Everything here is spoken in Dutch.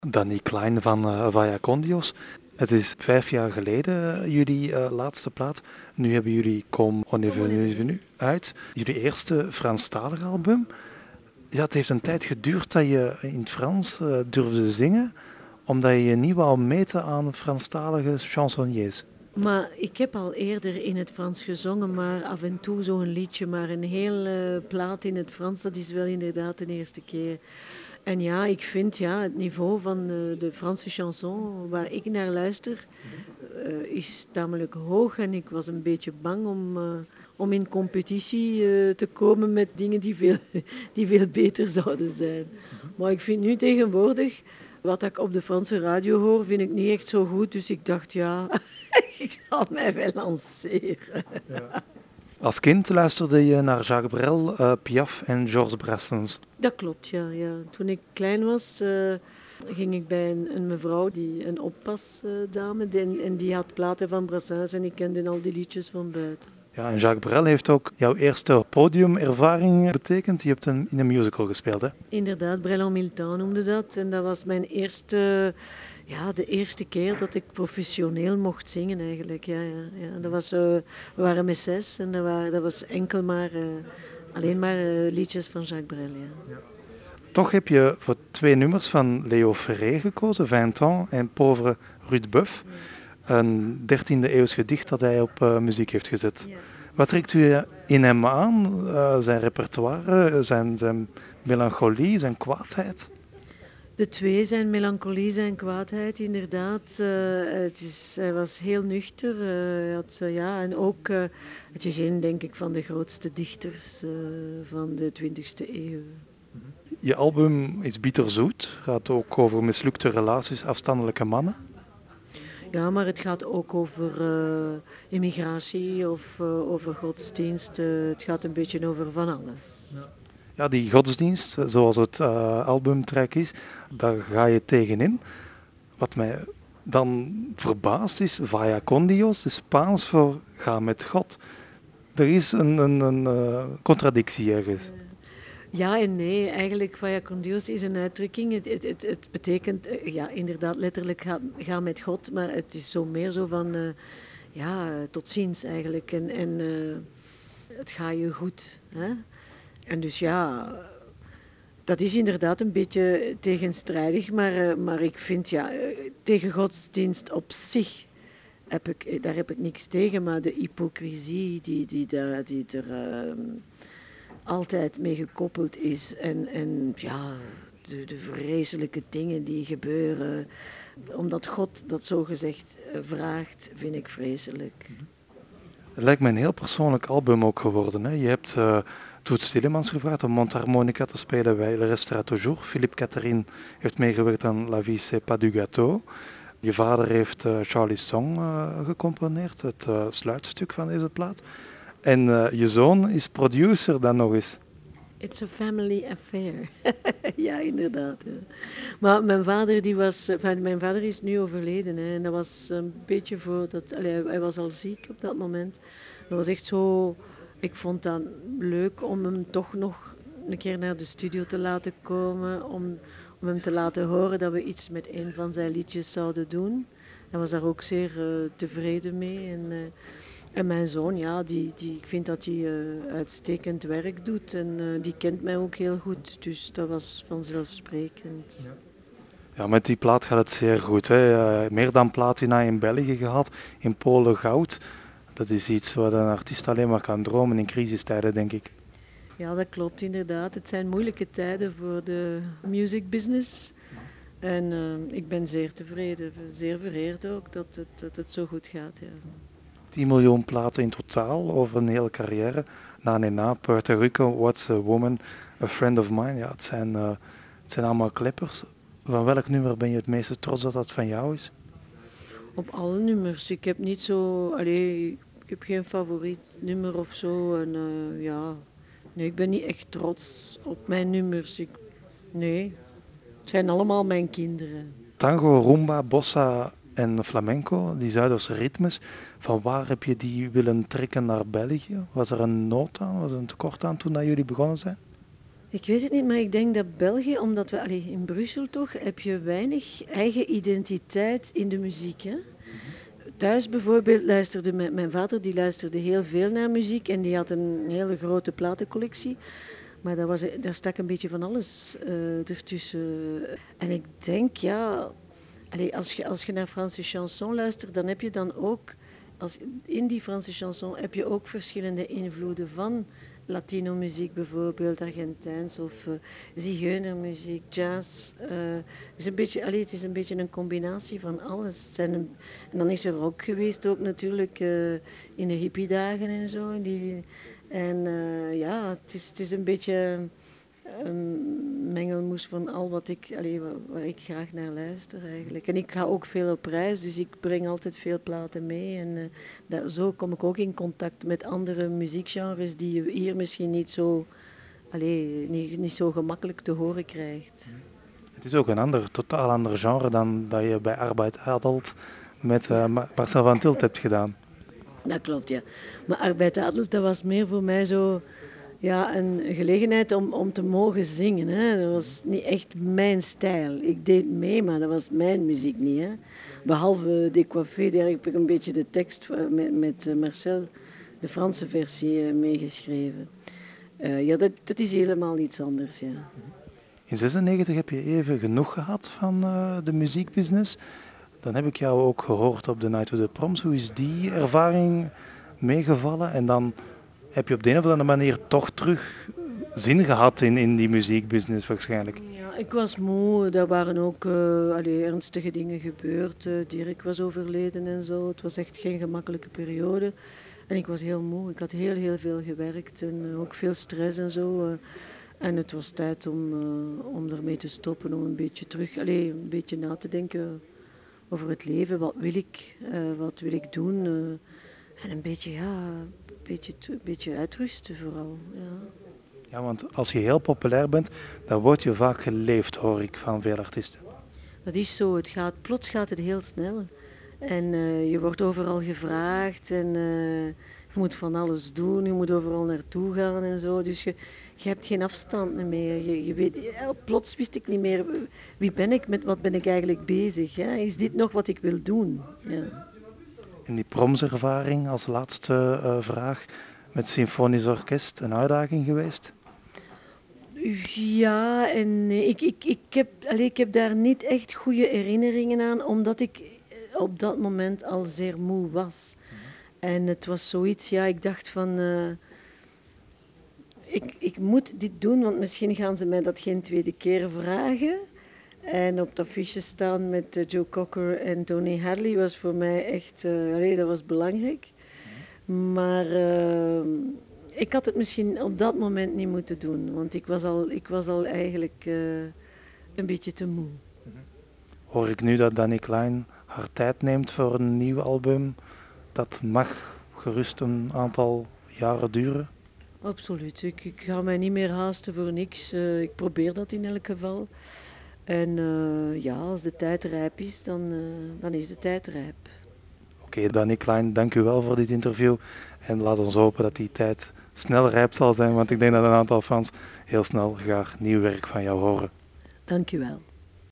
Danny Klein van Vaya Condios. Het is 5 jaar geleden jullie laatste plaat. Nu hebben jullie Comme on est venu uit. Jullie eerste Franstalig album. Ja, het heeft een tijd geduurd dat je in het Frans durfde zingen, omdat je je niet wou meten aan Franstalige chansonniers. Maar ik heb al eerder in het Frans gezongen, maar af en toe zo'n liedje, maar een hele plaat in het Frans, dat is wel inderdaad de eerste keer. En ja, ik vind het niveau van de Franse chanson waar ik naar luister, is tamelijk hoog. En ik was een beetje bang om in competitie te komen met dingen die veel beter zouden zijn. Maar ik vind nu tegenwoordig, wat ik op de Franse radio hoor, vind ik niet echt zo goed. Dus ik dacht, ja, ik zal mij wel lanceren. Ja. Als kind luisterde je naar Jacques Brel, Piaf en Georges Brassens. Dat klopt, ja. Toen ik klein was, ging ik bij een mevrouw, een oppasdame, en die had platen van Brassens en ik kende al die liedjes van buiten. Ja, en Jacques Brel heeft ook jouw eerste podiumervaring betekend. Je hebt in een musical gespeeld, hè? Inderdaad, Brel en Milton noemde dat. En dat was mijn eerste, de eerste keer dat ik professioneel mocht zingen eigenlijk. Ja. Dat was, we waren met 6 en dat was enkel maar, alleen maar liedjes van Jacques Brel, ja. Toch heb je voor 2 nummers van Léo Ferré gekozen, Vingt ans en Pauvre Rude Boeuf. Een 13e eeuws gedicht dat hij op muziek heeft gezet. Ja. Wat trekt u in hem aan? Zijn repertoire, zijn melancholie, zijn kwaadheid? De twee, zijn melancholie, zijn kwaadheid, inderdaad. Hij was heel nuchter. En ook, het is een, denk ik, van de grootste dichters van de 20e eeuw. Je album is bitterzoet, gaat ook over mislukte relaties, afstandelijke mannen. Ja, maar het gaat ook over immigratie of over godsdienst. Het gaat een beetje over van alles. Ja, die godsdienst, zoals het albumtrack is, daar ga je tegenin. Wat mij dan verbaast is, Vaya con Dios, is Spaans voor ga met God. Er is een contradictie ergens. Ja en nee, eigenlijk Vaya con Dios is een uitdrukking. Het betekent inderdaad letterlijk ga met God, maar het is zo meer zo van tot ziens eigenlijk. En het gaat je goed. Hè? En dus ja, dat is inderdaad een beetje tegenstrijdig, maar ik vind tegen godsdienst op zich daar heb ik niks tegen, maar de hypocrisie die er altijd mee gekoppeld is en de vreselijke dingen die gebeuren, omdat God dat zogezegd vraagt, vind ik vreselijk. Het lijkt me een heel persoonlijk album ook geworden. Hè? Je hebt Toets Tielemans gevraagd om mondharmonica te spelen bij Le Restera Toujours. Philippe Catherine heeft meegewerkt aan La Vie c'est pas du gâteau. Je vader heeft Charlie's Song gecomponeerd, het sluitstuk van deze plaat. En je zoon is producer dan nog eens. It's a family affair. Ja, inderdaad. Ja. Maar mijn vader is nu overleden. Hè, en dat was een beetje hij was al ziek op dat moment. Dat was echt zo. Ik vond dat leuk om hem toch nog een keer naar de studio te laten komen. Om hem te laten horen dat we iets met een van zijn liedjes zouden doen. Hij was daar ook zeer tevreden mee. En mijn zoon, ik vind dat hij uitstekend werk doet en die kent mij ook heel goed, dus dat was vanzelfsprekend. Ja, met die plaat gaat het zeer goed. Hè? Meer dan platina in België gehad, in Polen goud. Dat is iets wat een artiest alleen maar kan dromen in crisistijden, denk ik. Ja, dat klopt inderdaad. Het zijn moeilijke tijden voor de music business. En ik ben zeer tevreden, zeer vereerd ook dat het zo goed gaat. Ja. 10 miljoen platen in totaal over een hele carrière. Na, Puerto Rico, What's a Woman, A Friend of Mine. Ja, het zijn allemaal kleppers. Van welk nummer ben je het meeste trots dat dat van jou is? Op alle nummers. Ik heb niet zo... ik heb geen favoriet nummer of zo. En nee, ik ben niet echt trots op mijn nummers. Nee, het zijn allemaal mijn kinderen. Tango, rumba, bossa en flamenco, die Zuiderse ritmes. Van waar heb je die willen trekken naar België? Was er een nood aan, was er een tekort aan toen dat jullie begonnen zijn? Ik weet het niet, maar ik denk dat België, omdat we, in Brussel toch, heb je weinig eigen identiteit in de muziek. Hè? Thuis bijvoorbeeld luisterde mijn vader, die luisterde heel veel naar muziek en die had een hele grote platencollectie. Maar daar stak een beetje van alles ertussen. En ik denk, ja, als je naar Franse chanson luistert, dan heb je dan ook, in die Franse chanson heb je ook verschillende invloeden van Latino-muziek bijvoorbeeld, Argentijns of zigeunermuziek, jazz. Het is een beetje een combinatie van alles. En dan is er rock geweest ook natuurlijk in de hippiedagen en zo. Het is een beetje een mengelmoes van al waar ik graag naar luister eigenlijk. En ik ga ook veel op reis, dus ik breng altijd veel platen mee. En zo kom ik ook in contact met andere muziekgenres die je hier misschien niet zo gemakkelijk te horen krijgt. Het is ook een totaal ander genre dan dat je bij Arbeid Adelt met Marcel van Tilt hebt gedaan. Dat klopt, ja. Maar Arbeid Adelt, dat was meer voor mij zo... Ja, een gelegenheid om te mogen zingen. Hè. Dat was niet echt mijn stijl. Ik deed mee, maar dat was mijn muziek niet. Hè. Behalve Décoiffé, daar heb ik een beetje de tekst met Marcel, de Franse versie, meegeschreven. Dat is helemaal iets anders, ja. In 1996 heb je even genoeg gehad van de muziekbusiness. Dan heb ik jou ook gehoord op de Night of the Proms. Hoe is die ervaring meegevallen? En dan heb je op de een of andere manier toch terug zin gehad in die muziekbusiness waarschijnlijk. Ja, ik was moe. Er waren ook ernstige dingen gebeurd. Dirk was overleden en zo. Het was echt geen gemakkelijke periode. En ik was heel moe. Ik had heel, heel veel gewerkt en ook veel stress en zo. En het was tijd om ermee te stoppen, om een beetje een beetje na te denken over het leven. Wat wil ik doen? En een beetje uitrusten vooral. Ja. Ja, want als je heel populair bent, dan word je vaak geleefd, hoor ik van veel artiesten. Dat is zo. Plots gaat het heel snel. En je wordt overal gevraagd en je moet van alles doen. Je moet overal naartoe gaan en zo. Dus je hebt geen afstand meer. Je weet, plots wist ik niet meer wie ben ik, met wat ben ik eigenlijk bezig. Ja? Is dit nog wat ik wil doen? Ja. En die promservaring als laatste vraag met symfonisch orkest, een uitdaging geweest? Ja en nee. Ik heb daar niet echt goede herinneringen aan, omdat ik op dat moment al zeer moe was. En het was zoiets, ja, ik dacht van... Ik moet dit doen, want misschien gaan ze mij dat geen tweede keer vragen. En op dat affiche staan met Joe Cocker en Tony Hadley was voor mij echt... dat was belangrijk. Maar ik had het misschien op dat moment niet moeten doen, want ik was al eigenlijk een beetje te moe. Hoor ik nu dat Dani Klein haar tijd neemt voor een nieuw album? Dat mag gerust een aantal jaren duren? Absoluut. Ik ga mij niet meer haasten voor niks. Ik probeer dat in elk geval. En als de tijd rijp is, dan is de tijd rijp. Oké, Dani Klein, dank u wel voor dit interview. En laat ons hopen dat die tijd snel rijp zal zijn, want ik denk dat een aantal fans heel snel graag nieuw werk van jou horen. Dank u wel.